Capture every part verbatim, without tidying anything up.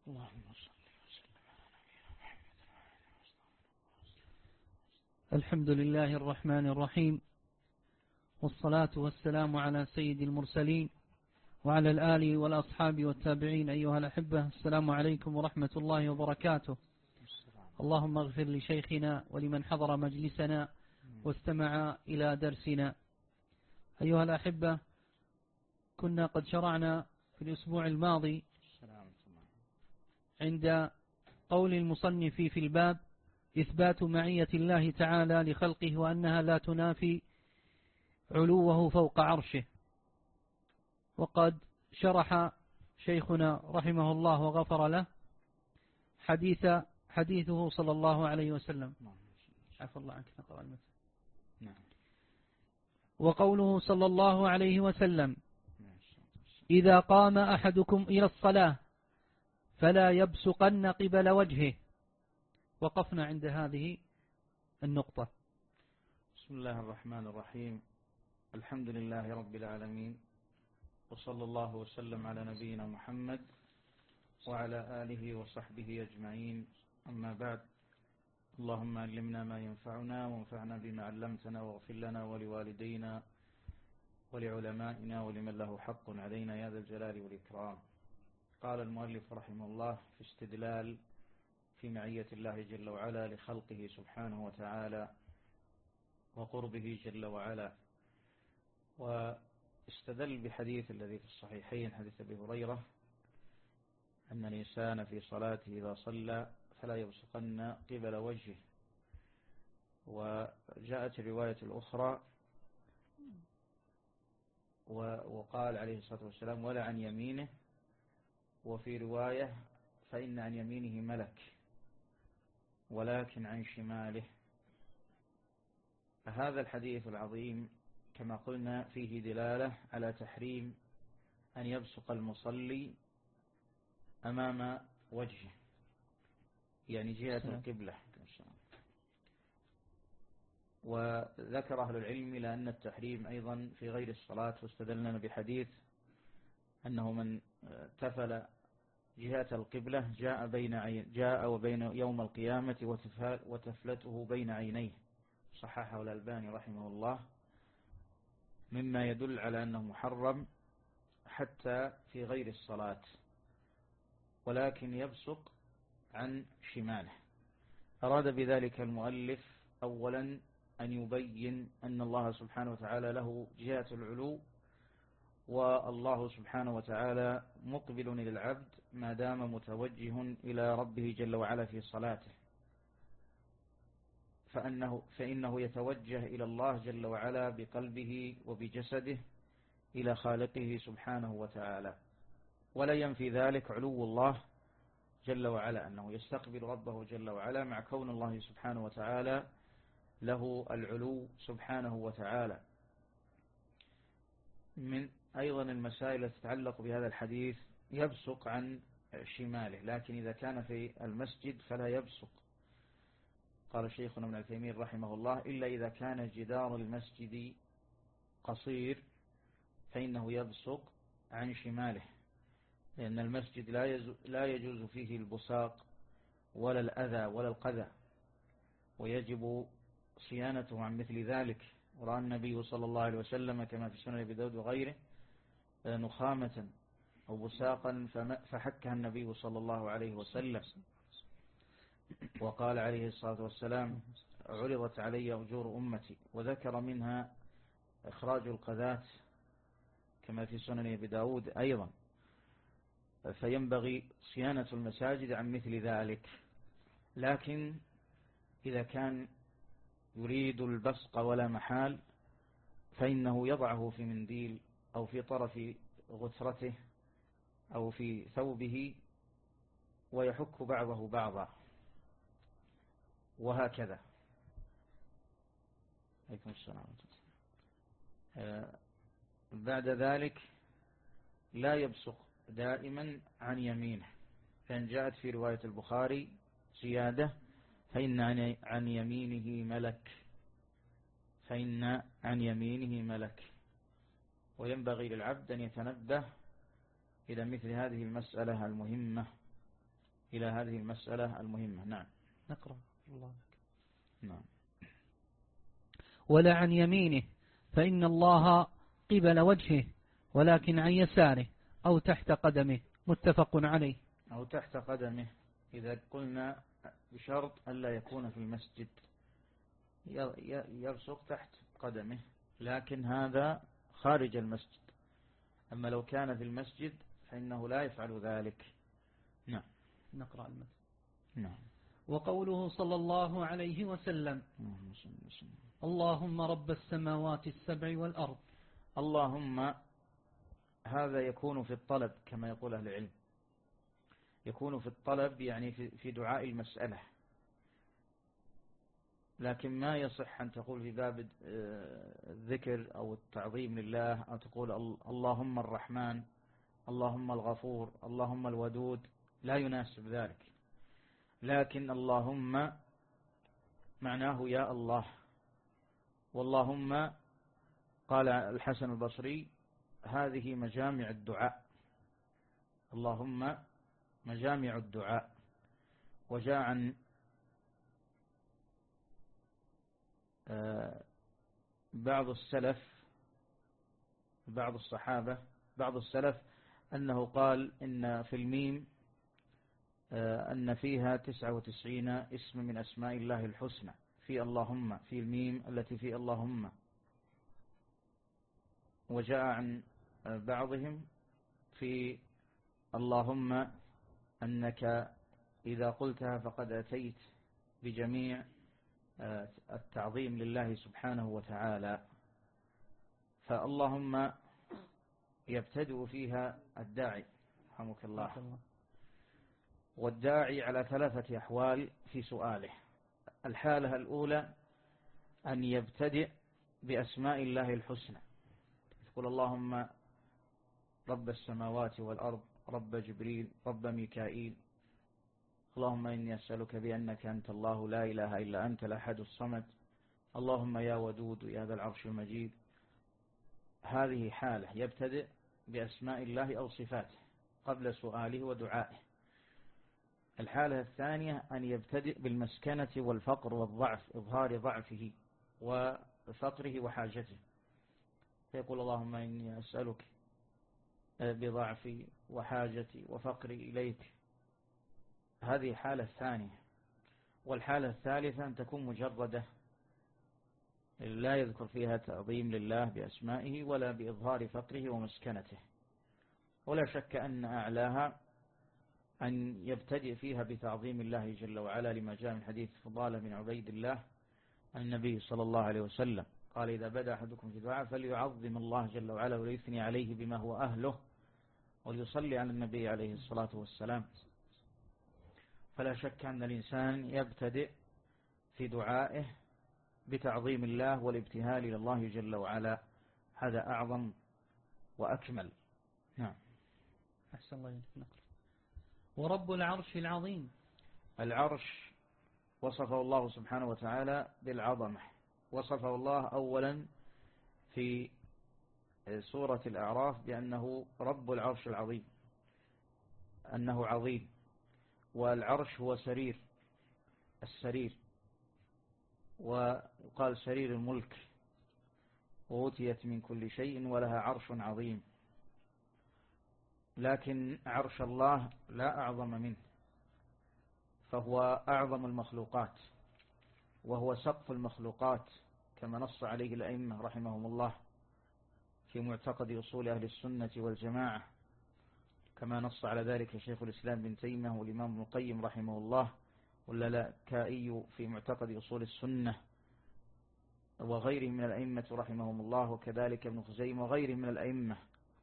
اللهم صل وسلم على نبينا محمد. الحمد لله الرحمن الرحيم، والصلاة والسلام على سيد المرسلين وعلى الآل والأصحاب والتابعين. أيها الأحبة، السلام عليكم ورحمة الله وبركاته. اللهم اغفر لشيخنا ولمن حضر مجلسنا واستمع إلى درسنا. أيها الأحبة، كنا قد شرعنا في الأسبوع الماضي عند قول المصنف في الباب إثبات معية الله تعالى لخلقه وأنها لا تنافي علوه فوق عرشه. وقد شرح شيخنا رحمه الله وغفر له حديث حديثه صلى الله عليه وسلم. عفى الله عنك، نقرأ المثل. نعم. وقوله صلى الله عليه وسلم: إذا قام أحدكم إلى الصلاة فلا يبصقن قبل وجهه. وقفنا عند هذه النقطة. بسم الله الرحمن الرحيم. الحمد لله رب العالمين، وصلى الله وسلم على نبينا محمد وعلى آله وصحبه أجمعين. أما بعد، اللهم علمنا ما ينفعنا وانفعنا بما علمتنا، واغفر لنا ولوالدينا ولعلمائنا ولمن له حق علينا يا ذا الجلال والإكرام. قال المؤلف رحمه الله في استدلال في معية الله جل وعلا لخلقه سبحانه وتعالى وقربه جل وعلا، واستدل بحديث الذي في الصحيحين، حديث أبي هريرة، أن الإنسان في صلاته إذا صلى فلا يبصقن قبل وجهه. وجاءت الرواية الأخرى وقال عليه الصلاة والسلام: ولا عن يمينه. وفي رواية: فإن عن يمينه ملك ولكن عن شماله. هذا الحديث العظيم كما قلنا فيه دلالة على تحريم أن يبصق المصلي أمام وجهه، يعني جهة القبلة. وذكر أهل العلم إلى أن التحريم أيضا في غير الصلاة، واستدلنا بحديث أنه من تفل جهة القبلة جاء بين عين جاء وبين يوم القيامة وتفلته بين عينيه، صححه الألباني رحمه الله، مما يدل على أنه محرم حتى في غير الصلاة، ولكن يبصق عن شماله. أراد بذلك المؤلف أولا أن يبين أن الله سبحانه وتعالى له جهة العلو، والله سبحانه وتعالى مقبل إلى العبد ما دام متوجه إلى ربه جل وعلا في صلاته، فأنه فإنه يتوجه إلى الله جل وعلا بقلبه وبجسده إلى خالقه سبحانه وتعالى. ولا ينفي ذلك علو الله جل وعلا، أنه يستقبل ربه جل وعلا، مع كون الله سبحانه وتعالى له العلو سبحانه وتعالى. من أيضا المسائل التي تتعلق بهذا الحديث يبصق عن شماله، لكن إذا كان في المسجد فلا يبصق. قال شيخنا ابن عثيمين رحمه الله: إلا إذا كان جدار المسجد قصير فإنه يبصق عن شماله، لأن المسجد لا يجوز فيه البصاق ولا الأذى ولا القذى، ويجب صيانته عن مثل ذلك. ورأى النبي صلى الله عليه وسلم كما في سنن أبي داود وغيره نخامة أو بساقا فحكها النبي صلى الله عليه وسلم، وقال عليه الصلاة والسلام: عرضت علي أجور أمتي، وذكر منها إخراج القذاة كما في سنن أبي داود أيضا. فينبغي صيانة المساجد عن مثل ذلك. لكن إذا كان يريد البصق ولا محال فإنه يضعه في منديل أو في طرف غترته أو في ثوبه ويحك بعضه بعضا، وهكذا. عليكم السلام. بعد ذلك لا يبصق دائما عن يمينه، فإن جاءت في رواية البخاري زيادة: فإن عن يمينه ملك، فإن عن يمينه ملك. وينبغي للعبد أن يتنبه إلى مثل هذه المسألة المهمة، إلى هذه المسألة المهمة. نعم نقرأ الله لك. نعم. ولا عن يمينه فإن الله قبل وجهه ولكن عن يساره أو تحت قدمه، متفق عليه. أو تحت قدمه إذا قلنا بشرط ألا يكون في المسجد، يرسخ تحت قدمه، لكن هذا خارج المسجد. أما لو كان في المسجد فإنه لا يفعل ذلك. نعم. نقرأ المثل. نعم. وقوله صلى الله عليه وسلم اللهم رب السماوات السبع والأرض. اللهم هذا يكون في الطلب كما يقول أهل العلم، يكون في الطلب يعني في دعاء المسألة، لكن ما يصح أن تقول في باب الذكر أو التعظيم لله أو تقول اللهم الرحمن، اللهم الغفور، اللهم الودود، لا يناسب ذلك. لكن اللهم معناه يا الله. واللهم قال الحسن البصري هذه مجامع الدعاء، اللهم مجامع الدعاء. وجاء عن بعض السلف بعض الصحابة بعض السلف أنه قال إن في الميم أن فيها تسعة وتسعين اسم من أسماء الله الحسنى، في اللهم، في الميم التي في اللهم. وجاء عن بعضهم في اللهم أنك إذا قلتها فقد أتيت بجميع التعظيم لله سبحانه وتعالى. فاللهم يبتدئ فيها الداعي رحمك الله، والداعي على ثلاثة أحوال في سؤاله. الحالة الأولى أن يبتدئ بأسماء الله الحسنى، يقول اللهم رب السماوات والأرض، رب جبريل، رب ميكائيل، اللهم إني أسألك بأنك أنت الله لا إله إلا أنت الأحد الصمد، اللهم يا ودود يا ذا العرش المجيد. هذه حالة يبتدئ بأسماء الله أو صفاته قبل سؤاله ودعائه. الحالة الثانية أن يبتدئ بالمسكنة والفقر والضعف، إظهار ضعفه وفقره وحاجته، فيقول اللهم إني أسألك بضعفي وحاجتي وفقري إليك. هذه حالة ثانية. والحالة الثالثة أن تكون مجردة، لا يذكر فيها تعظيم لله بأسمائه ولا بإظهار فقره ومسكنته. ولا شك أن أعلاها أن يبتدئ فيها بتعظيم الله جل وعلا، لما جاء من حديث فضالة بن عبيد الله النبي صلى الله عليه وسلم قال إذا بدأ أحدكم في دعاء فليعظم الله جل وعلا وليثني عليه بما هو أهله وليصلي على النبي عليه الصلاة والسلام. فلا شك أن الإنسان يبتدئ في دعائه بتعظيم الله والابتهال إلى الله جل وعلا، هذا أعظم وأكمل. نعم. أحسن الله إليك. نقرأ. ورب العرش العظيم. العرش وصفه الله سبحانه وتعالى بالعظمة. وصفه الله أولا في سورة الأعراف بأنه رب العرش العظيم، أنه عظيم. والعرش هو سرير، السرير، وقال سرير الملك، وأوتيت من كل شيء ولها عرش عظيم. لكن عرش الله لا أعظم منه، فهو أعظم المخلوقات، وهو سقف المخلوقات كما نص عليه الأئمة رحمهم الله في معتقد أصول أهل السنة والجماعة، كما نص على ذلك شيخ الإسلام بن تيمية والإمام ابن القيم رحمه الله واللالكائي في معتقد أصول السنة، وغيرهم من الأئمة رحمهم الله، وكذلك ابن خزيمة وغيرهم من الأئمة.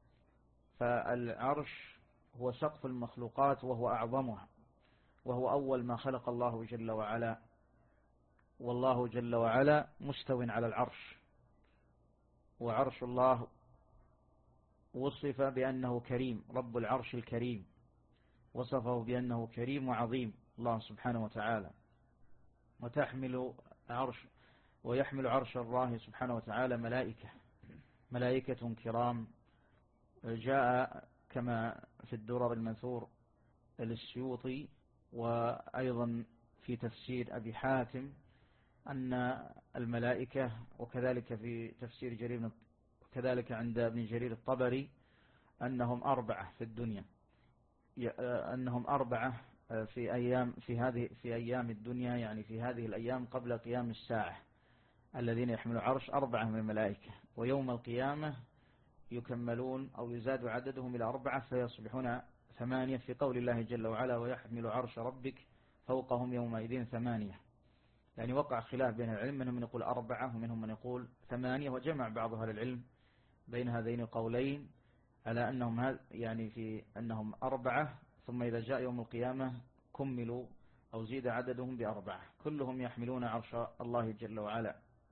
فالعرش هو سقف المخلوقات وهو أعظمها، وهو أول ما خلق الله جل وعلا، والله جل وعلا مستو على العرش. وعرش الله وصف بأنه كريم، رب العرش الكريم، وصفه بأنه كريم وعظيم الله سبحانه وتعالى. وتحمل عرش ويحمل عرش الله سبحانه وتعالى ملائكة ملائكة كرام. جاء كما في الدرر المنثور للسيوطي وأيضا في تفسير أبي حاتم أن الملائكة، وكذلك في تفسير جرير، وكذلك عند ابن جرير الطبري أنهم أربعة في الدنيا، أنهم أربعة في أيام في هذه في أيام الدنيا، يعني في هذه الأيام قبل قيام الساعة، الذين يحملوا عرش أربعة من الملائكة، ويوم القيامة يكملون أو يزاد عددهم إلى أربعة فيصبحون ثمانية، في قول الله جل وعلا ويحمل عرش ربك فوقهم يومئذ ثمانية. يعني وقع خلاف بين العلم، منهم من يقول أربعة ومنهم من يقول ثمانية، وجمع بعض أهل العلم بين هذين القولين على أنهم يعني في أنهم أربعة، ثم إذا جاء يوم القيامة كملوا أو زيد عددهم بأربعة، كلهم يحملون عرش الله جل وعلا.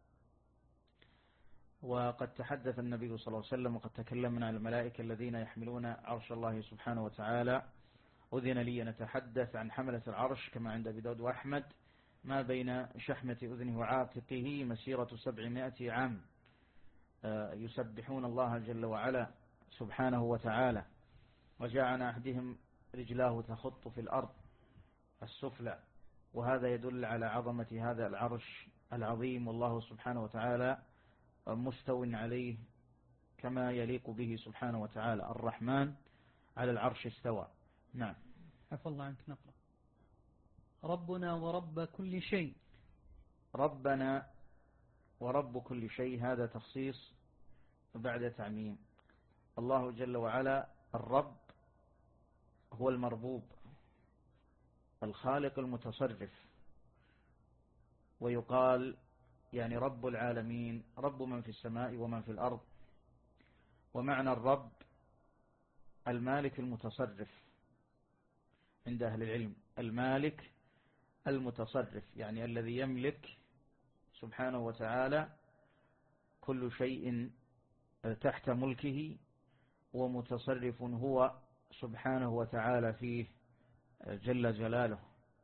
وقد تحدث النبي صلى الله عليه وسلم وقد تكلمنا عن الملائكة الذين يحملون عرش الله سبحانه وتعالى. أذن لي أن أتحدث عن حملة العرش كما عند أبي داود وأحمد، ما بين شحمة أذنه وعاتقه مسيرة سبعمائة عام، يسبحون الله جل وعلا سبحانه وتعالى. وجاء عن أحدهم رجلاه تخط في الأرض السفلى، وهذا يدل على عظمة هذا العرش العظيم، والله سبحانه وتعالى مستو عليه كما يليق به سبحانه وتعالى. الرحمن على العرش استوى. نعم. عفى الله عنك. نقرأ ربنا ورب كل شيء. ربنا ورب كل شيء، هذا تخصيص بعد تعميم. الله جل وعلا الرب هو المربوب الخالق المتصرف، ويقال يعني رب العالمين، رب من في السماء ومن في الأرض. ومعنى الرب المالك المتصرف عند أهل العلم، المالك المتصرف يعني الذي يملك سبحانه وتعالى كل شيء تحت ملكه، ومتصرف هو سبحانه وتعالى فيه جل جلاله.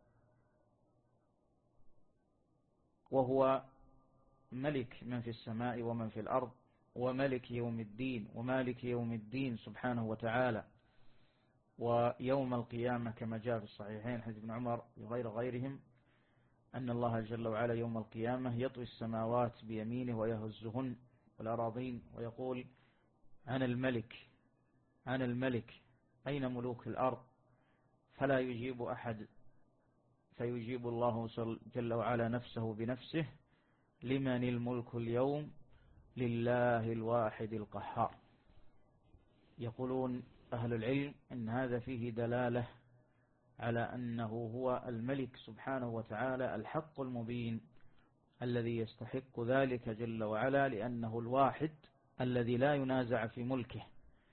وهو ملك من في السماء ومن في الأرض، وملك يوم الدين ومالك يوم الدين سبحانه وتعالى. ويوم القيامة كما جاء في الصحيحين حديث ابن عمر وغير غيرهم أن الله جل وعلا يوم القيامة يطوي السماوات بيمينه ويهزهن والأراضين ويقول أنا الملك أنا الملك أين ملوك الأرض؟ فلا يجيب أحد، فيجيب الله جل وعلا نفسه بنفسه لمن الملك اليوم؟ لله الواحد القهار. يقولون أهل العلم إن هذا فيه دلالة على أنه هو الملك سبحانه وتعالى الحق المبين الذي يستحق ذلك جل وعلا، لأنه الواحد الذي لا ينازع في ملكه،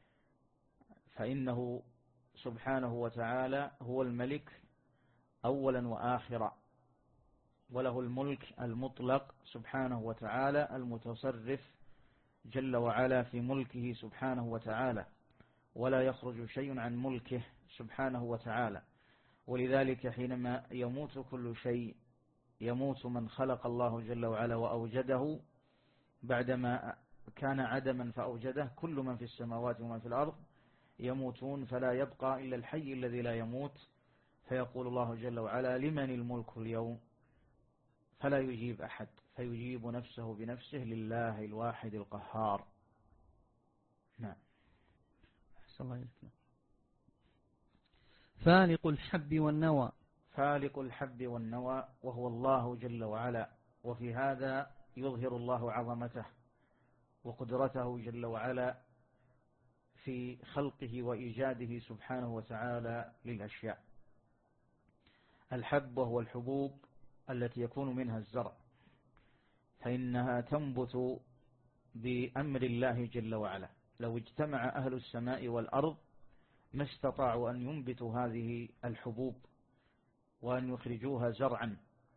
فإنه سبحانه وتعالى هو الملك أولا وآخرا، وله الملك المطلق سبحانه وتعالى المتصرف جل وعلا في ملكه سبحانه وتعالى، ولا يخرج شيء عن ملكه سبحانه وتعالى. ولذلك حينما يموت كل شيء، يموت من خلق الله جل وعلا وأوجده، بعدما كان عدما فأوجده. كل من في السماوات ومن في الأرض يموتون، فلا يبقى إلا الحي الذي لا يموت. فيقول الله جل وعلا لمن الملك اليوم؟ فلا يجيب أحد، فيجيب نفسه بنفسه لله الواحد القهار. نعم. أحسن الله إليك. فالق الحب والنوى. فالق الحب والنوى وهو الله جل وعلا. وفي هذا يظهر الله عظمته وقدرته جل وعلا في خلقه وإيجاده سبحانه وتعالى للأشياء. الحب وهو الحبوب التي يكون منها الزرع، فإنها تنبت بأمر الله جل وعلا. لو اجتمع أهل السماء والأرض ما استطاعوا أن ينبتوا هذه الحبوب وأن يخرجوها زرعا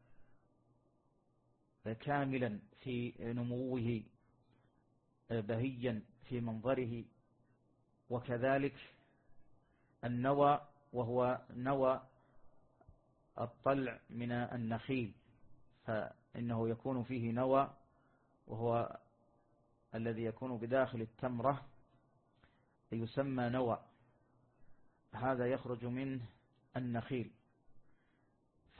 كاملا في نموه بهيا في منظره. وكذلك النوى وهو نوى الطلع من النخيل، فإنه يكون فيه نوى وهو الذي يكون بداخل التمرة يسمى نوى، هذا يخرج منه النخيل.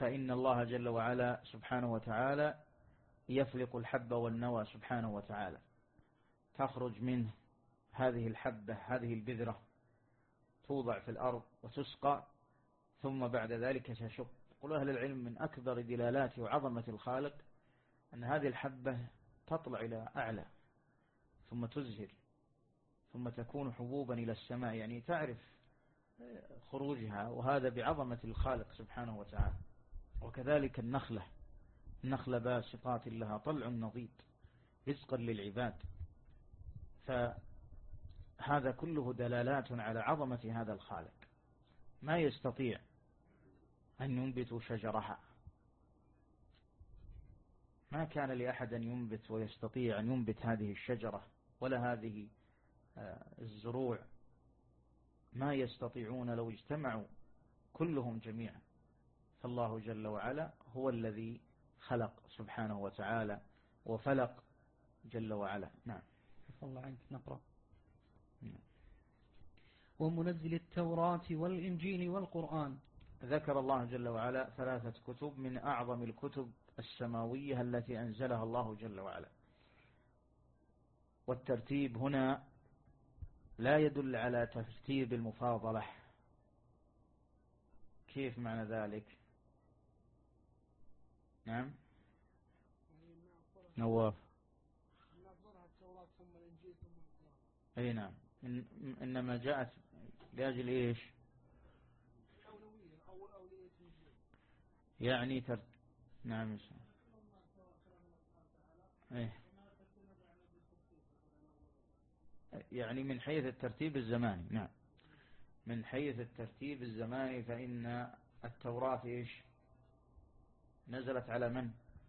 فإن الله جل وعلا سبحانه وتعالى يفلق الحب والنوى سبحانه وتعالى، تخرج منه هذه الحبة، هذه البذرة، توضع في الأرض وتسقى، ثم بعد ذلك تشق. يقول أهل العلم من أكبر دلالات وعظمة الخالق أن هذه الحبة تطلع إلى أعلى ثم تزهر ثم تكون حبوبا إلى السماء، يعني تعرف خروجها، وهذا بعظمة الخالق سبحانه وتعالى. وكذلك النخلة، النخلة باسقات لها طلع نضيد رزقا للعباد. فهذا كله دلالات على عظمة هذا الخالق. ما يستطيع أن ينبت شجرها، ما كان لأحد أن ينبت ويستطيع أن ينبت هذه الشجرة ولا هذه الزروع، ما يستطيعون لو اجتمعوا كلهم جميعا. فالله جل وعلا هو الذي خلق سبحانه وتعالى وفلق جل وعلا. نعم. الله عنك نقرأ. ومنزل التوراة والإنجيل والقرآن. ذكر الله جل وعلا ثلاثة كتب من أعظم الكتب السماوية التي أنزلها الله جل وعلا. والترتيب هنا لا يدل على ترتيب المفاضلة. كيف معنى ذلك؟ نعم نواف. أي نعم، إن إنما جاءت لأجل إيش؟ يعني تر... نعم إيه؟ يعني من حيث الترتيب الزماني. نعم، من حيث الترتيب الزماني فإن التوراة إيش نزلت على من؟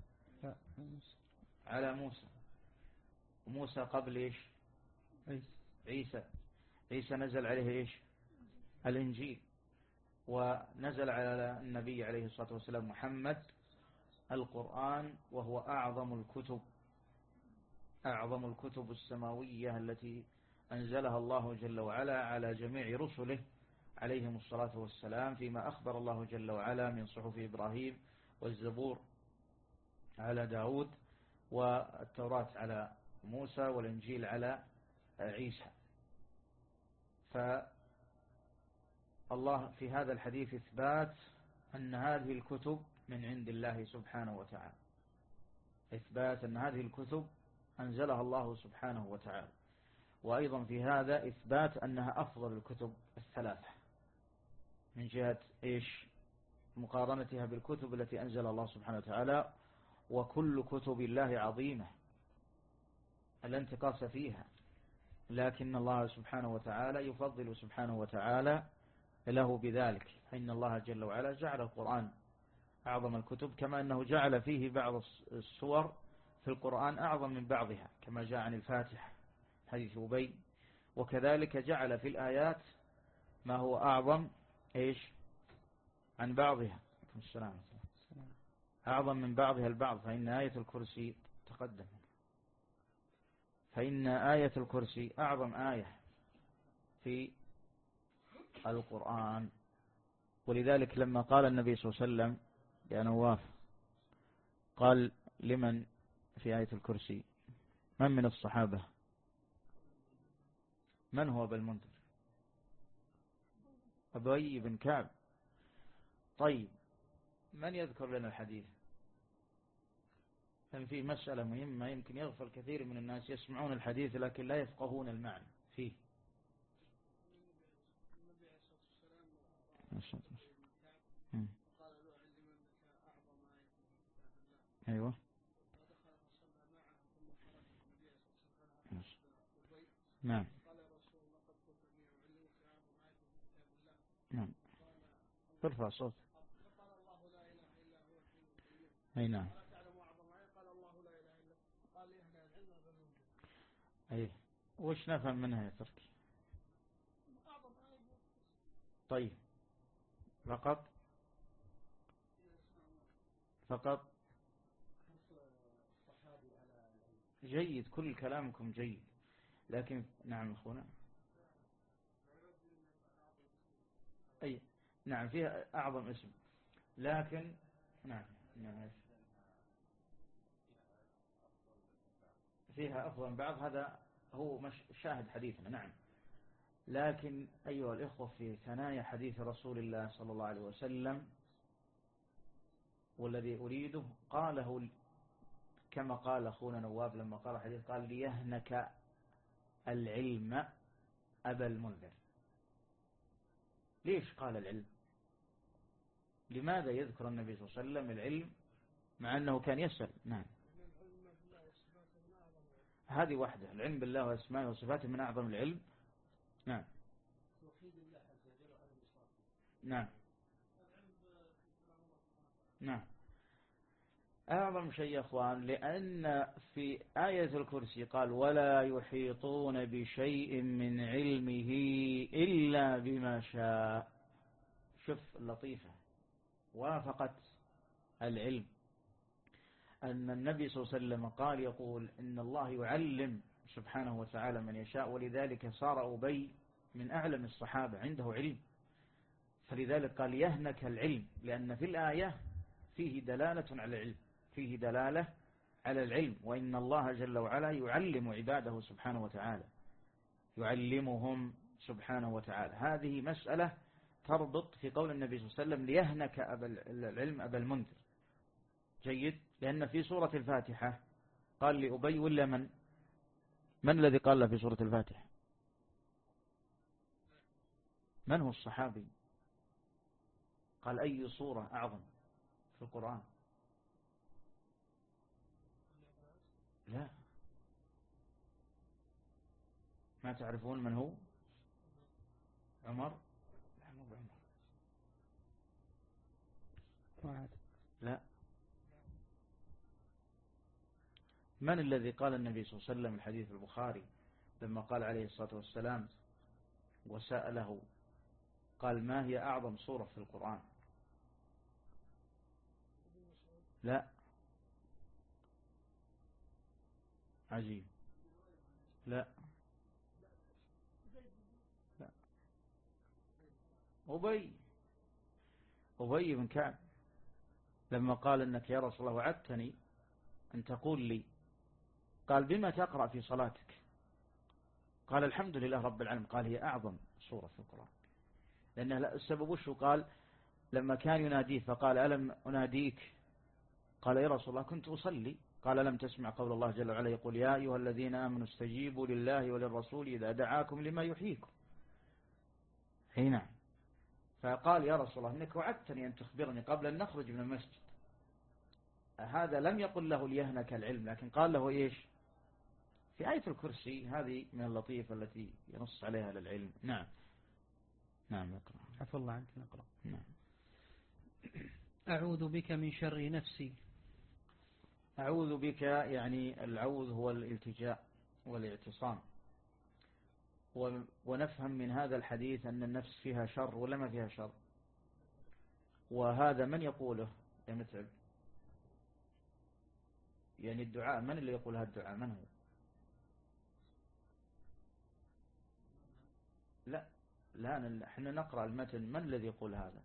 على موسى. وموسى قبل إيش؟ عيسى. عيسى نزل عليه إيش؟ الإنجيل. ونزل على النبي عليه الصلاة والسلام محمد القرآن، وهو أعظم الكتب، أعظم الكتب السماوية التي أنزلها الله جل وعلا على جميع رسله عليهم الصلاة والسلام، فيما أخبر الله جل وعلا من صحف إبراهيم والزبور على داود، والتوراة على موسى، والإنجيل على عيسى. فالله في هذا الحديث إثبات أن هذه الكتب من عند الله سبحانه وتعالى، إثبات أن هذه الكتب أنزلها الله سبحانه وتعالى. وأيضا في هذا إثبات أنها أفضل الكتب الثلاثة من جهة إيش؟ مقارنتها بالكتب التي أنزل الله سبحانه وتعالى. وكل كتب الله عظيمة لا انتقاص فيها، لكن الله سبحانه وتعالى يفضل سبحانه وتعالى له بذلك، فإن الله جل وعلا جعل القرآن أعظم الكتب، كما أنه جعل فيه بعض السور في القرآن أعظم من بعضها، كما جاء عن الفاتحة حديث أبي. وكذلك جعل في الآيات ما هو أعظم إيش عن بعضها، السلام أعظم من بعضها البعض. فإن آية الكرسي تقدم، فإن آية الكرسي أعظم آية في القرآن. ولذلك لما قال النبي صلى الله عليه وسلم يا نواف، قال لمن في آية الكرسي؟ من من الصحابة؟ من هو أبو المنذر؟ أبي بن كعب. طيب من يذكر لنا الحديث؟ كان في مسألة مهمة يمكن يغفل كثير من الناس، يسمعون الحديث لكن لا يفقهون المعنى فيه. أيوة نعم نعم ترفع صوت. أي نعم أي. وش نفهم منها يا تركي؟ طيب فقط فقط جيد، كل كلامكم جيد، لكن نعم أخونا أي نعم فيها أعظم اسم، لكن نعم نعم فيها أفضل من بعض، هذا هو مش شاهد حديثنا. نعم. لكن أيها الإخوة في ثنايا حديث رسول الله صلى الله عليه وسلم، والذي أريده قاله كما قال أخونا نواب لما قال حديث، قال ليهنك العلم أبا المنذر. ليش قال العلم؟ لماذا يذكر النبي صلى الله عليه وسلم العلم مع أنه كان يسأل؟ نعم. هذه واحدة، العلم بالله واسمائه وصفاته من أعظم العلم. نعم نعم نعم أعظم شيء يا أخوان، لأن في آية الكرسي قال ولا يحيطون بشيء من علمه إلا بما شاء. شوف اللطيفة، وافقت العلم أن النبي صلى الله عليه وسلم قال يقول إن الله يعلم سبحانه وتعالى من يشاء، ولذلك صار أبي من أعلم الصحابة عنده علم، فلذلك قال يهنك العلم، لأن في الآية فيه دلالة على العلم، فيه دلالة على العلم، وإن الله جل وعلا يعلم عباده سبحانه وتعالى، يعلمهم سبحانه وتعالى. هذه مسألة تربط في قول النبي صلى الله عليه وسلم ليهنك أبا العلم أبا المنذر. جيد، لأن في سورة الفاتحة قال لأبي ولا من من الذي قال له في سورة الفاتحة؟ من هو الصحابي؟ قال أي سورة أعظم في القرآن؟ لا، ما تعرفون من هو؟ عمر؟ لا مو بعمر. لا. من الذي قال النبي صلى الله عليه وسلم الحديث البخاري لما قال عليه الصلاة والسلام وسأله قال ما هي أعظم سورة في القرآن؟ لا. عجيب. لا لا أبي أبي بن كعب لما قال إنك يا رسول الله وعدتني أن تقول لي، قال بما تقرأ في صلاتك؟ قال الحمد لله رب العالمين. قال هي أعظم سورة في القرآن، لأن السبب وشو؟ قال لما كان يناديه فقال ألم أناديك؟ قال يا رسول الله كنت أصلي. قال لم تسمع قول الله جل وعلا يقول يا أيها الذين آمنوا استجيبوا لله وللرسول إذا دعاكم لما يحييكم. هنا فقال يا رسول الله إنك وعدتني أن تخبرني قبل أن نخرج من المسجد. هذا لم يقل له ليهنك العلم، لكن قال له إيش في آية الكرسي. هذه من اللطيفة التي ينص عليها للعلم. نعم نعم اقرأ. عفو الله عنك نقرأ. نعم. أعوذ بك من شر نفسي. أعوذ بك يعني العوذ هو الالتجاء والاعتصام، ونفهم من هذا الحديث أن النفس فيها شر ولا ما فيها شر؟ وهذا من يقوله يا متعب؟ يعني الدعاء من اللي يقول هذا الدعاء؟ من هو؟ لا لا احنا نقرأ المتن، من الذي يقول هذا؟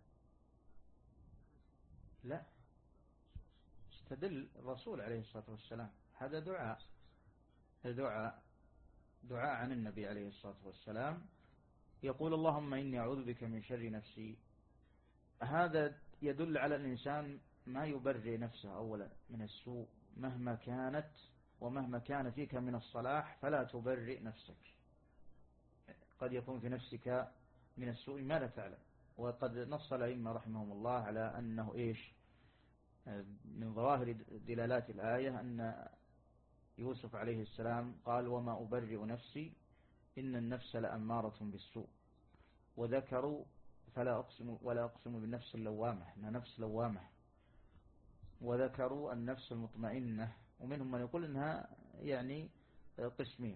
لا، استدل الرسول عليه الصلاة والسلام. هذا دعاء، دعاء دعاء عن النبي عليه الصلاة والسلام، يقول اللهم إني أعوذ بك من شر نفسي. هذا يدل على الإنسان ما يبرئ نفسه أولا من السوء مهما كانت، ومهما كان فيك من الصلاح فلا تبرئ نفسك. قد يكون في نفسك من السوء ما لا تعلم، وقد نص الأئمة رحمهم الله على أنه إيش من ظواهر دلالات الآية أن يوسف عليه السلام قال وما أبرئ نفسي إن النفس لأمارة بالسوء، وذكروا فلا أقسم ولا أقسم بالنفس اللوامة إنها نفس لوامة، وذكروا النفس المطمئنة، ومنهم من يقول إنها يعني قسمين،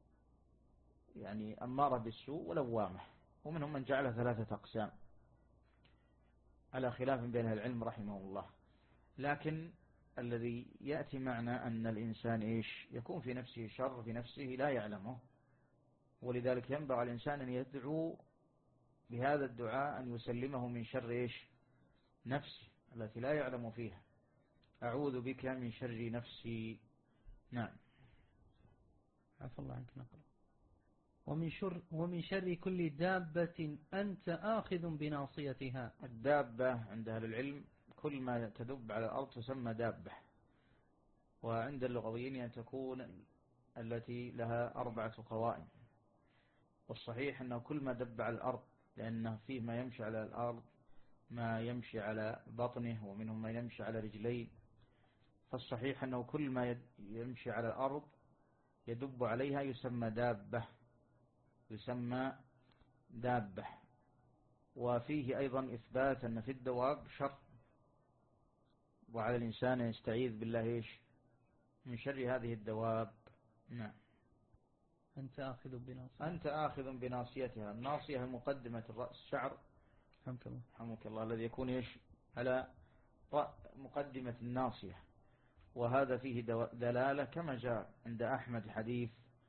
يعني أمارة بالسوء ولوامة، ومنهم من جعلها ثلاثة أقسام على خلاف بين العلم رحمه الله. لكن الذي يأتي معنا أن الإنسان إيش يكون في نفسه شر في نفسه لا يعلمه، ولذلك ينبغي الإنسان أن يدعو بهذا الدعاء أن يسلمه من شر إيش نفسه، التي لا يعلم فيها. أعوذ بك من شر نفسي. نعم. عفى الله عنك. نقرأ ومن شر, ومن شر كل دابة أنت آخذ بناصيتها. الدابة عند أهل العلم كل ما تدب على الأرض تسمى دابة، وعند اللغويين أن تكون التي لها أربعة قوائم، والصحيح أنه كل ما دب على الأرض، لأنه فيه ما يمشي على الأرض ما يمشي على بطنه، ومنهم ما يمشي على رجلين، فالصحيح أنه كل ما يمشي على الأرض يدب عليها يسمى دابة، يسمى دابة. وفيه أيضا إثبات أن في الدواب شر، وعلى الإنسان أن يستعيذ بالله إيش من شر هذه الدواب. نعم. أنت آخذ بناصيتها. أنت آخذ بناصيتها. الناصية مقدمة الرأس، شعر حمك الله. حمك الله الذي يكون إيش على مقدمة الناصية، وهذا فيه دلالة كما جاء عند أحمد حديث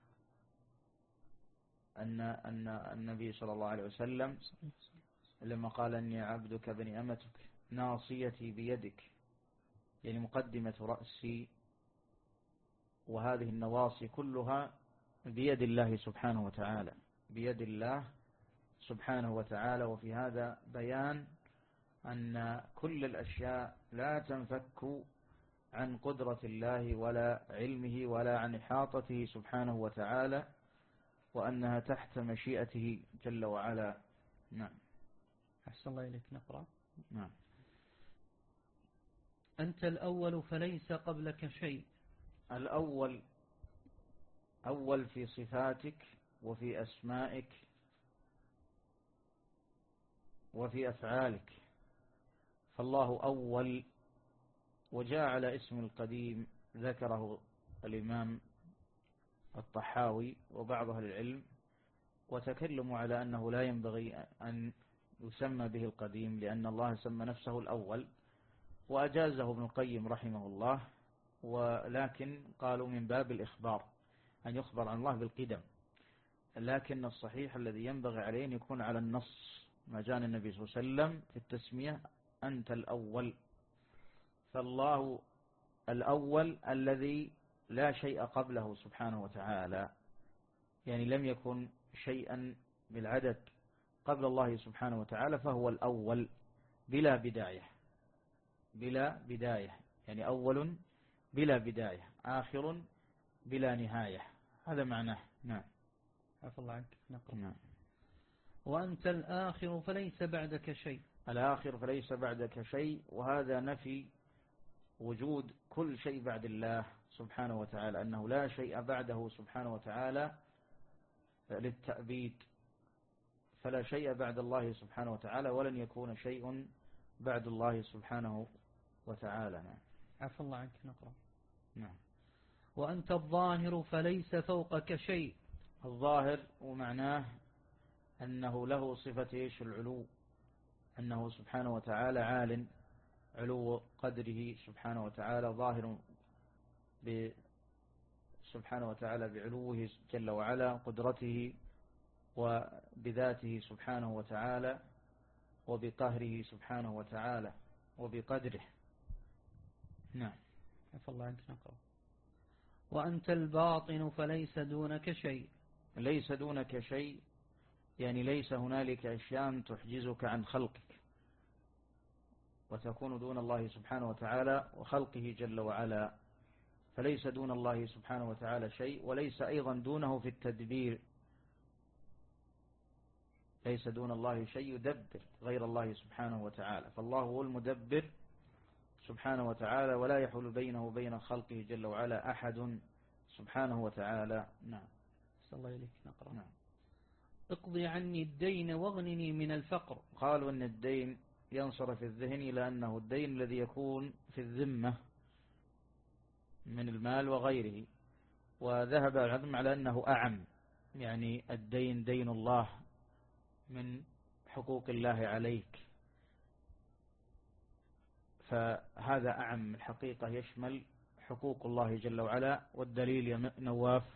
أن أن النبي صلى الله عليه وسلم لما قال أني عبدك بني أمتك ناصيتي بيدك، يعني مقدمة رأسي، وهذه النواصي كلها بيد الله سبحانه وتعالى، بيد الله سبحانه وتعالى. وفي هذا بيان أن كل الأشياء لا تنفك عن قدرة الله ولا علمه ولا عن إحاطته سبحانه وتعالى، وأنها تحت مشيئته جل وعلا. نعم. أحسن الله إليك. نقرأ. نعم. أنت الأول فليس قبلك شيء. الأول أول في صفاتك وفي أسمائك وفي أفعالك، فالله أول. وجاء على اسم القديم ذكره الإمام الطحاوي وبعض أهل العلم، وتكلموا على أنه لا ينبغي أن يسمى به القديم، لأن الله سمى نفسه الأول، وأجازه ابن القيم رحمه الله، ولكن قالوا من باب الإخبار أن يخبر عن الله بالقدم، لكن الصحيح الذي ينبغي عليه أن يكون على النص ما جاء النبي صلى الله عليه وسلم في التسمية أنت الأول. فالله الأول الذي لا شيء قبله سبحانه وتعالى، يعني لم يكن شيئا بالعدد قبل الله سبحانه وتعالى، فهو الأول بلا بداية، بلا بداية، يعني أول بلا بداية، آخر بلا نهاية، هذا معناه. نعم. عفى الله عنك. نقرأ. نعم. وأنت الآخر فليس بعدك شيء. الآخر فليس بعدك شيء، وهذا نفي وجود كل شيء بعد الله سبحانه وتعالى، أنه لا شيء بعده سبحانه وتعالى للتأبيد، فلا شيء بعد الله سبحانه وتعالى، ولن يكون شيء بعد الله سبحانه وتعالى. نعم. عفى الله عنك. نقرأ. نعم. وأنت الظاهر فليس فوقك شيء. الظاهر ومعناه أنه له صفة إيش العلو، أنه سبحانه وتعالى عال، علو قدره سبحانه وتعالى، ظاهر سبحانه وتعالى بعلوه جل وعلا، قدرته وبذاته سبحانه وتعالى، وبقهره سبحانه وتعالى، وبقدره. نعم. عفى الله عنك. نقرأ. وأنت الباطن فليس دونك شيء. ليس دونك شيء، يعني ليس هنالك أشياء تحجزك عن خلقك وتكون دون الله سبحانه وتعالى وخلقه جل وعلا، فليس دون الله سبحانه وتعالى شيء، وليس أيضا دونه في التدبير، ليس دون الله شيء يدبر غير الله سبحانه وتعالى، فالله هو المدبر سبحانه وتعالى، ولا يحول بينه وبين خلقه جل وعلا أحد سبحانه وتعالى. نعم. صلى الله عليك. نقرأ. نعم. اقضي عني الدين واغنني من الفقر. قالوا أن الدين ينصرف الذهن إلى أنه الدين الذي يكون في الذمة من المال وغيره، وذهب العلم على أنه أعم، يعني الدين دين الله من حقوق الله عليك، فهذا أعم الحقيقة، يشمل حقوق الله جل وعلا. والدليل يا نواف،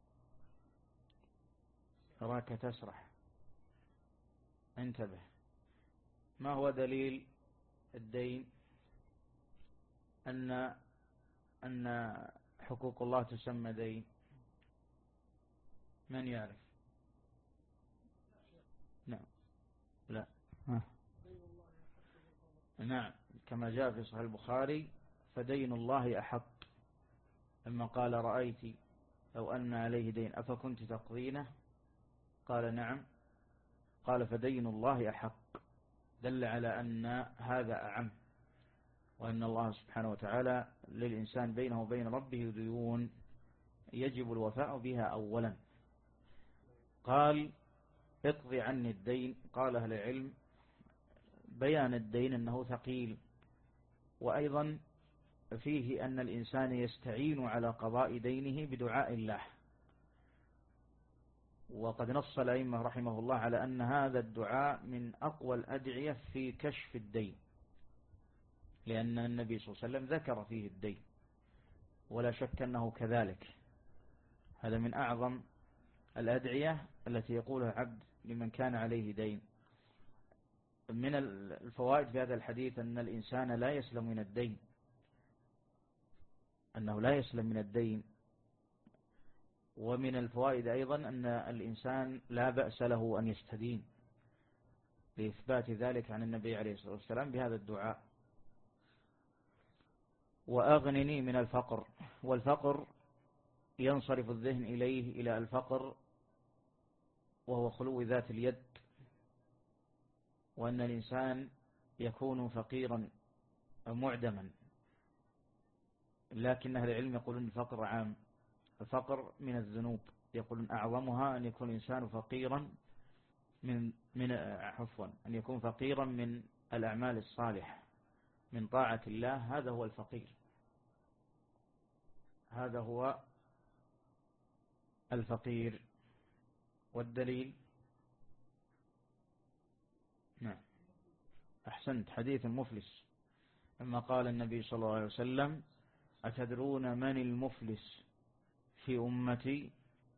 راك تسرح، انتبه، ما هو دليل الدين؟ أن أن حقوق الله تسمى دين؟ من يعرف؟ نعم. لا. ها. نعم، كما جاء في صحيح البخاري: فدين الله أحق. لما قال: رأيت لو أن عليه دين أفكنت تقضينه؟ قال: نعم. قال: فدين الله أحق. دل على أن هذا أعم، وأن الله سبحانه وتعالى للإنسان بينه وبين ربه ديون يجب الوفاء بها أولا. قال: اقضي عني الدين. قال أهل العلم: بيان الدين أنه ثقيل، وأيضا فيه أن الإنسان يستعين على قضاء دينه بدعاء الله. وقد نص الأئمة رحمه الله على أن هذا الدعاء من أقوى الأدعية في كشف الدين، لأن النبي صلى الله عليه وسلم ذكر فيه الدين، ولا شك أنه كذلك. هذا من أعظم الأدعية التي يقولها عبد لمن كان عليه دين. من الفوائد في هذا الحديث أن الإنسان لا يسلم من الدين، أنه لا يسلم من الدين. ومن الفوائد أيضا أن الإنسان لا بأس له أن يستدين، لإثبات ذلك عن النبي عليه الصلاة والسلام بهذا الدعاء: وأغنني من الفقر. والفقر ينصرف الذهن إليه إلى الفقر وهو خلو ذات اليد، وأن الإنسان يكون فقيرا معدما. لكن أهل العلم يقولون الفقر عام، الفقر من الذنوب، يقولون أعظمها أن يكون الإنسان فقيرا من من عفوا أن يكون فقيرا من الأعمال الصالحة، من طاعة الله. هذا هو الفقير، هذا هو الفقير. والدليل؟ نعم، أحسنت، حديث المفلس لما قال النبي صلى الله عليه وسلم: أتدرون من المفلس في أمتي؟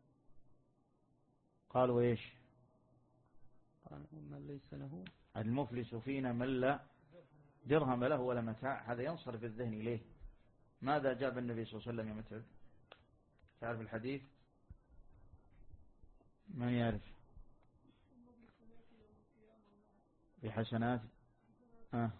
قالوا إيش؟ قال: من ليس له. المفلس فينا من لا درهم له ولا متاع. هذا ينصرف الذهن إليه. ماذا جاب النبي صلى الله عليه وسلم يا متعب؟ تعرف الحديث؟ من يعرف؟ بحسنات آه.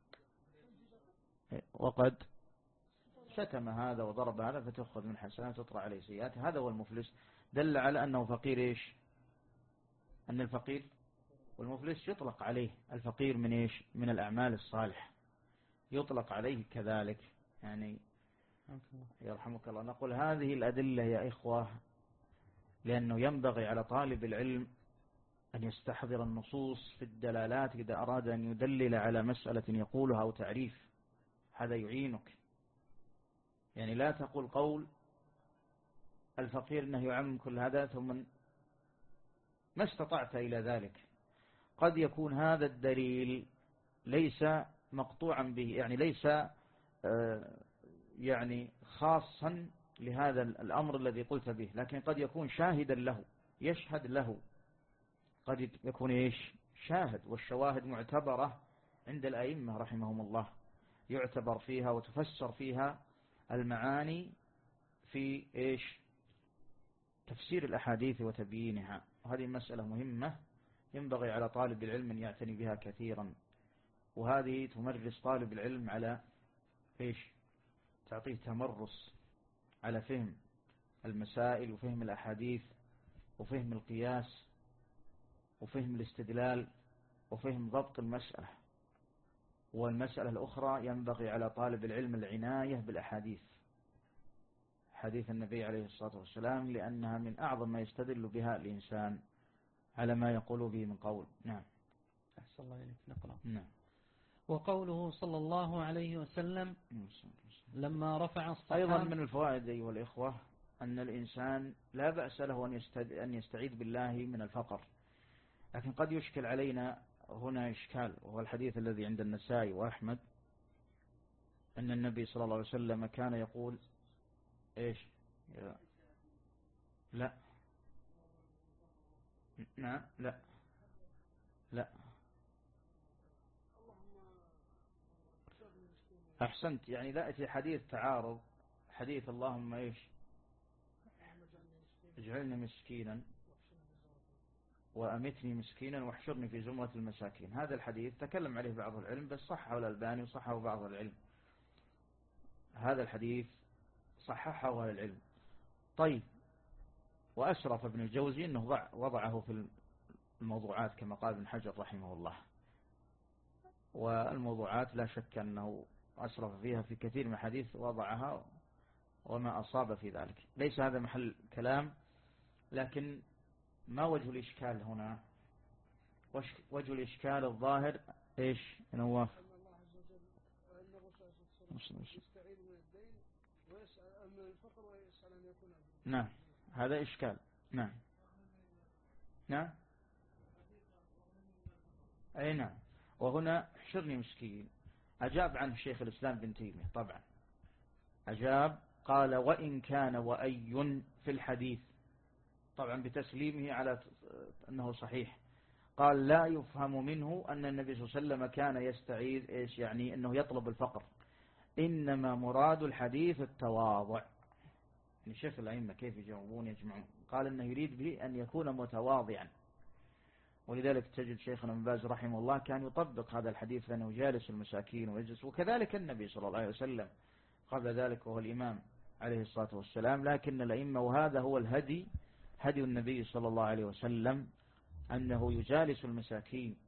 وقد شتم هذا وضرب هذا فتأخذ من حسنات وتطرح عليه سيئات. هذا هو المفلس. دل على أنه فقير. إيش؟ أن الفقير والمفلس يطلق عليه الفقير من إيش؟ من الأعمال الصالحة، يطلق عليه كذلك. يعني يرحمك الله، نقول هذه الأدلة يا إخوة لأنه ينبغي على طالب العلم أن يستحضر النصوص في الدلالات إذا أراد أن يدلل على مسألة يقولها أو تعريف. هذا يعينك. يعني لا تقول قول الفقير أنه يعم كل هذا ثم ما استطعت إلى ذلك. قد يكون هذا الدليل ليس مقطوعا به، يعني ليس يعني خاصا لهذا الأمر الذي قلت به، لكن قد يكون شاهدا له، يشهد له. قد يكون إيش؟ شاهد. والشواهد معتبرة عند الأئمة رحمهم الله، يعتبر فيها وتفسر فيها المعاني في إيش؟ تفسير الأحاديث وتبيينها. وهذه مسألة مهمة ينبغي على طالب العلم أن يعتني بها كثيرا، وهذه تمرس طالب العلم على إيش؟ تعطيه تمرس على فهم المسائل وفهم الأحاديث وفهم القياس وفهم الاستدلال وفهم ضبط المسألة. والمسألة الأخرى ينبغي على طالب العلم العناية بالأحاديث، حديث النبي عليه الصلاة والسلام، لأنها من أعظم ما يستدل بها الإنسان على ما يقول به من قول. نعم. أحسن الله إليك. نقرأ. نعم. وقوله صلى الله عليه وسلم لما رفع الصحابة. أيضا من الفوائد أيها الإخوة أن الإنسان لا بأس له أن يستعيذ بالله من الفقر، لكن قد يشكل علينا هنا إشكال، وهو الحديث الذي عند النسائي وأحمد أن النبي صلى الله عليه وسلم كان يقول إيش؟ لا نعم لا لا أحسنت، يعني لا في حديث تعارض، حديث اللهم إيش اجعلني مسكينا وأمتني مسكينا واحشرني في زمرة المساكين. هذا الحديث تكلم عليه بعض العلم، بس صححه الألباني وصححه بعض العلم. هذا الحديث صححه أهل العلم. طيب، وأشرف ابن الجوزي أنه وضعه في الموضوعات كما قال ابن حجر رحمه الله. والموضوعات لا شك أنه أشرف فيها في كثير من الحديث وضعها وما أصاب في ذلك. ليس هذا محل كلام، لكن ما وجه الإشكال هنا؟ وجه الإشكال الظاهر إيش نواف؟ أن الله عز وجل أن الرسول صلى الله عليه وسلم يستعيذ من الدين ويسأل من الفقر ويسأل أن يكون عبدا. نعم، هذا إشكال. نعم نعم أي نعم. وهنا احشرني مسكين أجاب عنه شيخ الإسلام بن تيمية، طبعا أجاب قال وإن كان وأي في الحديث، طبعا بتسليمه على أنه صحيح. قال لا يفهم منه أن النبي صلى الله عليه وسلم كان يستعيذ إيش يعني أنه يطلب الفقر، إنما مراد الحديث التواضع. يعني شيخ الأئمة كيف يجاوبون يجمعون؟ قال أنه يريد به أن يكون متواضعا. ولذلك تجد شيخنا ابن باز رحمه الله كان يطبق هذا الحديث لأنه جالس المساكين ويجلس، وكذلك النبي صلى الله عليه وسلم قبل ذلك وهو الإمام عليه الصلاة والسلام. لكن الأئمة، وهذا هو الهدي، هدي النبي صلى الله عليه وسلم، أنه يجالس المساكين.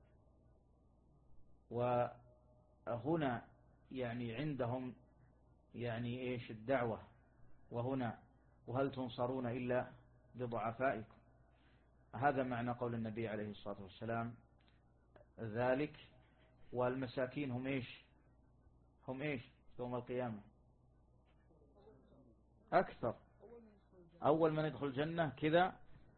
وهنا يعني عندهم يعني إيش الدعوة، وهنا وهل تنصرون إلا بضعفائكم. هذا معنى قول النبي عليه الصلاة والسلام ذلك. والمساكين هم إيش هم إيش يوم القيامة أكثر أول من يدخل الجنة كذا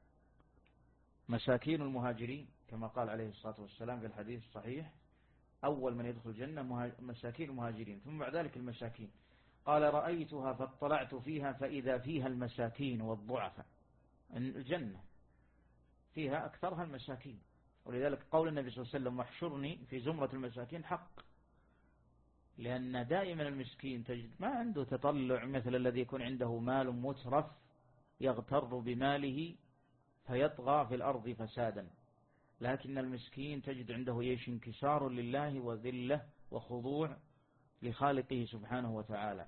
مساكين المهاجرين، كما قال عليه الصلاة والسلام في الحديث الصحيح أول من يدخل الجنة مساكين المهاجرين، ثم بعد ذلك المساكين. قال رأيتها فاطلعت فيها فإذا فيها المساكين والضعفاء. الجنة فيها أكثرها المساكين، ولذلك قول النبي صلى الله عليه وسلم واحشرني في زمرة المساكين حق، لأن دائما المسكين تجد ما عنده تطلع مثل الذي يكون عنده مال مترف يغتر بماله فيطغى في الأرض فسادا. لكن المسكين تجد عنده ايش انكسار لله وذلة وخضوع لخالقه سبحانه وتعالى.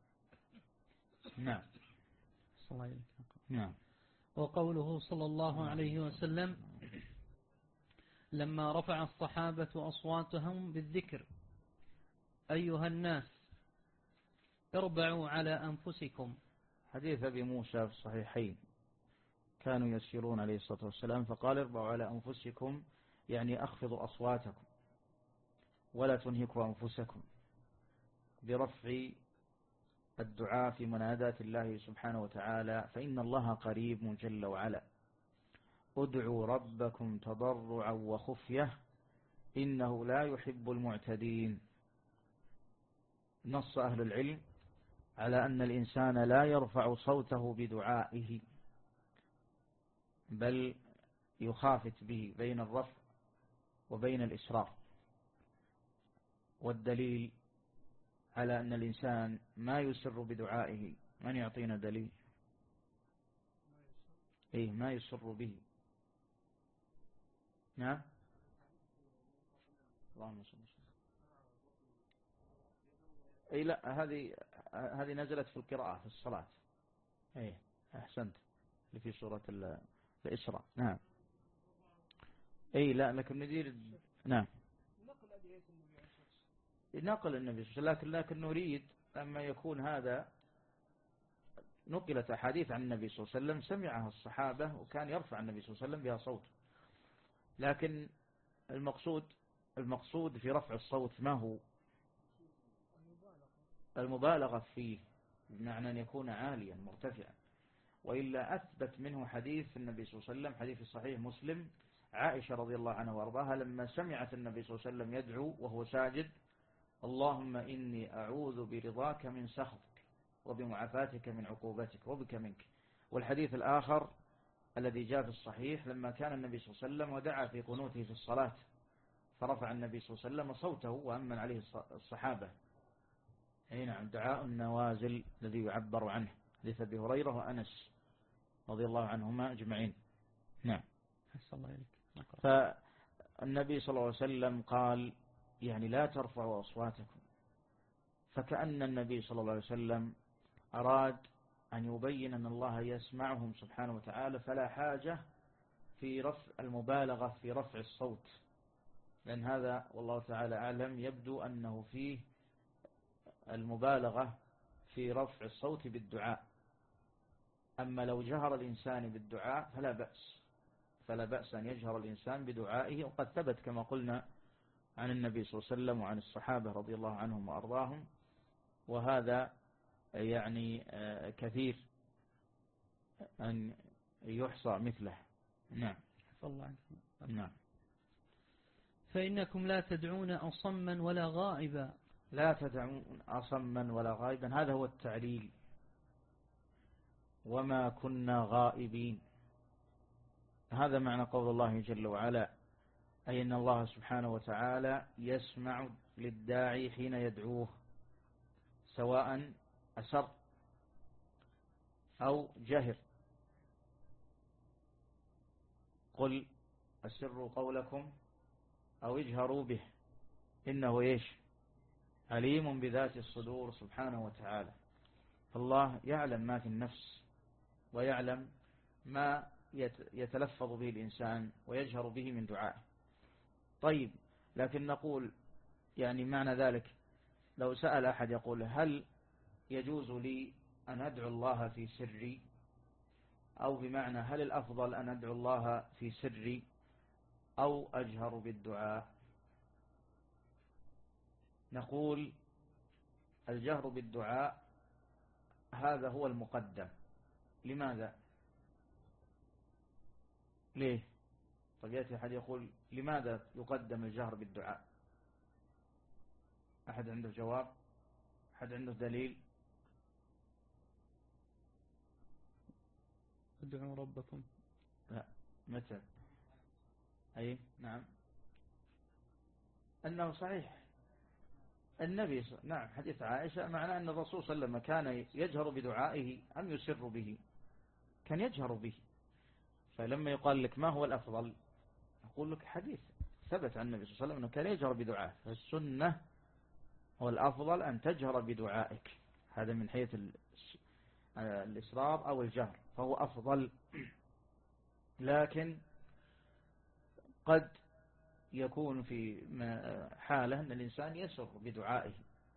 نعم نعم. وقوله صلى الله عليه وسلم لما رفع الصحابة أصواتهم بالذكر أيها الناس اربعوا على أنفسكم. حديث أبي موسى في الصحيحين كانوا يسيرون عليه الصلاة والسلام فقال اربعوا على أنفسكم، يعني أخفضوا أصواتكم ولا تنهكوا أنفسكم برفع الدعاء في منادات الله سبحانه وتعالى، فإن الله قريب جل وعلا. ادعوا ربكم تضرعا وخفية إنه لا يحب المعتدين. نص أهل العلم على أن الإنسان لا يرفع صوته بدعائه بل يخافت به بين الرفع وبين الإسراف. والدليل على أن الإنسان ما يسر بدعائه، من يعطينا دليل؟ إيه ما يسر به. نعم اللهم صل وسلم. أي لا، هذه هذه نزلت في القراءة في الصلاة. إيه أحسنت، اللي في سورة الإسراء. نعم أي لا، لكن ندير نعم نقل النبي صلى الله عليه وسلم، لكن نريد أما يكون هذا نقلت أحاديث عن النبي صلى الله عليه وسلم سمعها الصحابة وكان يرفع النبي صلى الله عليه وسلم بها صوت. لكن المقصود المقصود في رفع الصوت ما هو؟ المبالغة فيه، بمعنى أن يكون عاليا مرتفعا. وإلا أثبت منه حديث النبي صلى الله عليه وسلم، حديث الصحيح مسلم، عائشة رضي الله عنها وارضاها لما سمعت النبي صلى الله عليه وسلم يدعو وهو ساجد اللهم إني أعوذ برضاك من سخطك وبمعافاتك من عقوبتك وبك منك. والحديث الآخر الذي جاء في الصحيح لما كان النبي صلى الله عليه وسلم ودعا في قنوته في الصلاة فرفع النبي صلى الله عليه وسلم صوته وأمن عليه الصحابة أي نعم، دعاء النوازل الذي يعبر عنه حديث أبي هريرة وأنس رضي الله عنهما أجمعين. نعم. حسن الله إليك. فالنبي صلى الله عليه وسلم قال يعني لا ترفعوا أصواتكم، فكأن النبي صلى الله عليه وسلم أراد أن يبين أن الله يسمعهم سبحانه وتعالى، فلا حاجة في رفع المبالغة في رفع الصوت، لأن هذا والله تعالى أعلم يبدو أنه فيه المبالغة في رفع الصوت بالدعاء. أما لو جهر الإنسان بالدعاء فلا بأس، فلا بأس أن يجهر الإنسان بدعائه، وقد ثبت كما قلنا عن النبي صلى الله عليه وسلم وعن الصحابة رضي الله عنهم وأرضاهم، وهذا يعني كثير أن يحصى مثله. نعم. الله نعم. فإنكم لا تدعون أصما ولا غائبا. لا تدعون أصما ولا غائبا، هذا هو التعليل. وما كنا غائبين، هذا معنى قول الله جل وعلا، أي أن الله سبحانه وتعالى يسمع للداعي حين يدعوه، سواء أسر أو جهر. قل أسروا قولكم أو اجهروا به إنه إيش عليم بذات الصدور سبحانه وتعالى. فالله يعلم ما في النفس، ويعلم ما يتلفظ به الإنسان ويجهر به من دعائه. طيب، لكن نقول يعني معنى ذلك لو سأل أحد يقول هل يجوز لي أن أدعو الله في سري، أو بمعنى هل الأفضل أن أدعو الله في سري أو أجهر بالدعاء، نقول الجهر بالدعاء هذا هو المقدم. لماذا؟ ليه؟ طيب يأتي أحد يقول لماذا يقدم الجهر بالدعاء؟ أحد عنده جواب؟ أحد عنده دليل؟ ادعوا ربكم. لا، متى؟ أي نعم، أنه صحيح النبي ص... نعم، حديث عائشة معناه أن الرسول صلى الله عليه وسلم كان يجهر بدعائه أم يسر به؟ كان يجهر به. فلما يقال لك ما هو الأفضل، أقول لك حديث ثبت عن النبي صلى الله عليه وسلم أنه كان يجهر بدعائه، فالسنة هو الأفضل أن تجهر بدعائك، هذا من حيث الإسرار أو الجهر فهو أفضل. لكن قد يكون في حالة أن الإنسان يسر بدعائه،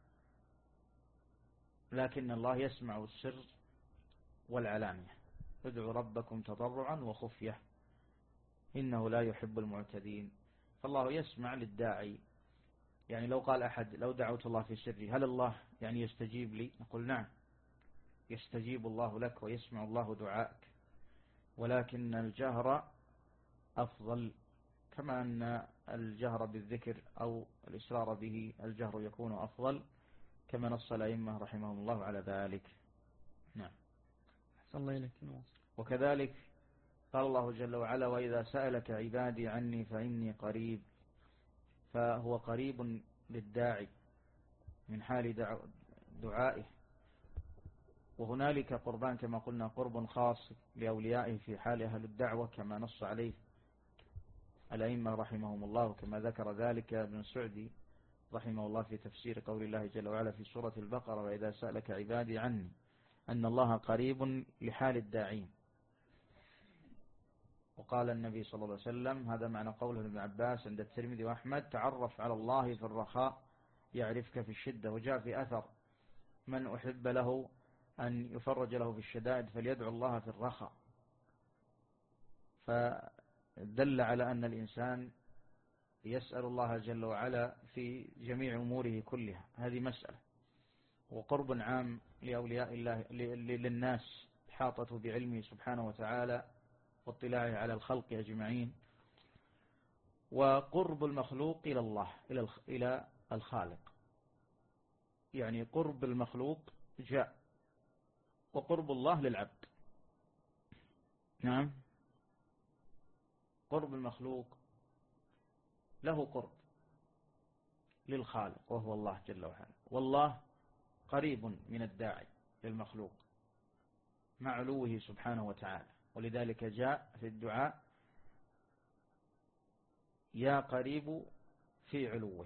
لكن الله يسمع السر والعلانية. ادعوا ربكم تضرعا وخفية إنه لا يحب المعتدين. فالله يسمع للداعي. يعني لو قال أحد لو دعوت الله في سري هل الله يعني يستجيب لي؟ نقول نعم، يستجيب الله لك ويسمع الله دعائك، ولكن الجهر أفضل، كما أن الجهر بالذكر أو الإسرار به الجهر يكون أفضل، كما نص الأئمة رحمهم الله على ذلك. نعم. أحسن الله إليك. وكذلك قال الله جل وعلا وإذا سألك عبادي عني فإني قريب، فهو قريب للداعي من حال دعائه. وهنالك قربان كما قلنا قرب خاص لأوليائه في حال أهل الدعوة، كما نص عليه الأئمة رحمهم الله، كما ذكر ذلك ابن سعدي رحمه الله في تفسير قول الله جل وعلا في سورة البقرة وإذا سألك عبادي عني، أن الله قريب لحال الداعين. وقال النبي صلى الله عليه وسلم هذا معنى قوله ابن عباس عند الترمذي وأحمد تعرف على الله في الرخاء يعرفك في الشدة. وجاء في أثر من أحب له أن يفرج له في الشدائد فليدعو الله في الرخاء، فدل على أن الإنسان يسأل الله جل وعلا في جميع أموره كلها. هذه مسألة. وقرب عام لأولياء الله للناس حاطته بعلمه سبحانه وتعالى واطلاعه على الخلق أجمعين. وقرب المخلوق إلى الله إلى الخالق، يعني قرب المخلوق جاء، وقرب الله للعبد. نعم، قرب المخلوق له قرب للخالق وهو الله جل وعلا، والله قريب من الداعي للمخلوق مع علوه سبحانه وتعالى. ولذلك جاء في الدعاء يا قريب في علوه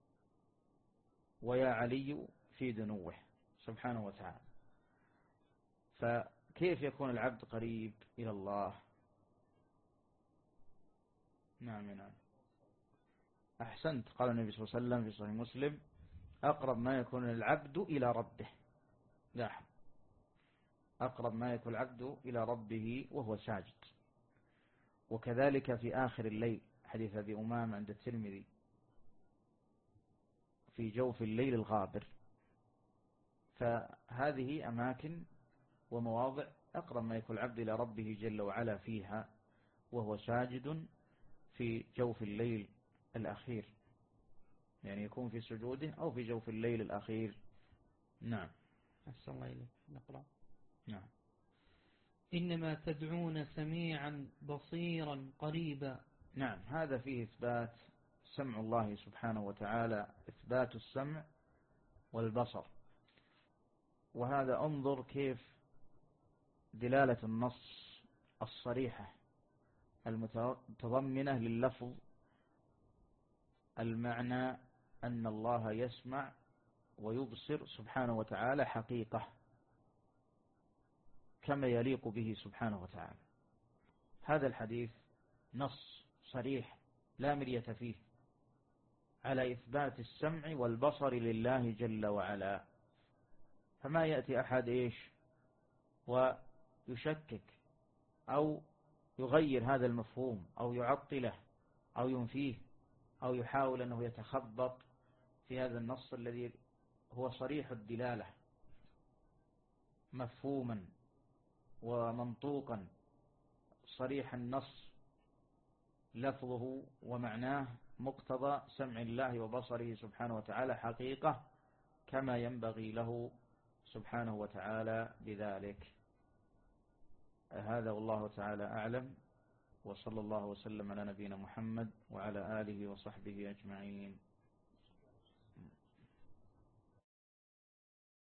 ويا علي في دنوه سبحانه وتعالى. فكيف يكون العبد قريب إلى الله؟ نعم نعم أحسنت. قال النبي صلى الله عليه وسلم في صحيح مسلم أقرب ما يكون العبد إلى ربه. لاحظ أقرب ما يكون العبد إلى ربه وهو ساجد. وكذلك في آخر الليل حديث أبي أمام عند الترمذي في جوف الليل الغابر. فهذه أماكن ومواضع أقرب ما يكون العبد إلى ربه جل وعلا فيها وهو ساجد في جوف الليل الأخير، يعني يكون في سجوده أو في جوف الليل الأخير. نعم أحسن الله إليك. نقرأ. نعم. إنما تدعون سميعا بصيرا قريبا. نعم هذا فيه إثبات سمع الله سبحانه وتعالى، إثبات السمع والبصر. وهذا انظر كيف دلالة النص الصريحة المتضمنة لللفظ المعنى أن الله يسمع ويبصر سبحانه وتعالى حقيقة كما يليق به سبحانه وتعالى. هذا الحديث نص صريح لا مرية فيه على إثبات السمع والبصر لله جل وعلا. فما يأتي أحد إيش ويشكك أو يغير هذا المفهوم أو يعطله أو ينفيه أو يحاول أنه يتخبط في هذا النص الذي هو صريح الدلالة مفهوما ومنطوقا، صريح النص لفظه ومعناه مقتضى سمع الله وبصره سبحانه وتعالى حقيقة كما ينبغي له سبحانه وتعالى بذلك. هذا والله تعالى أعلم، وصلى الله وسلم على نبينا محمد وعلى آله وصحبه أجمعين.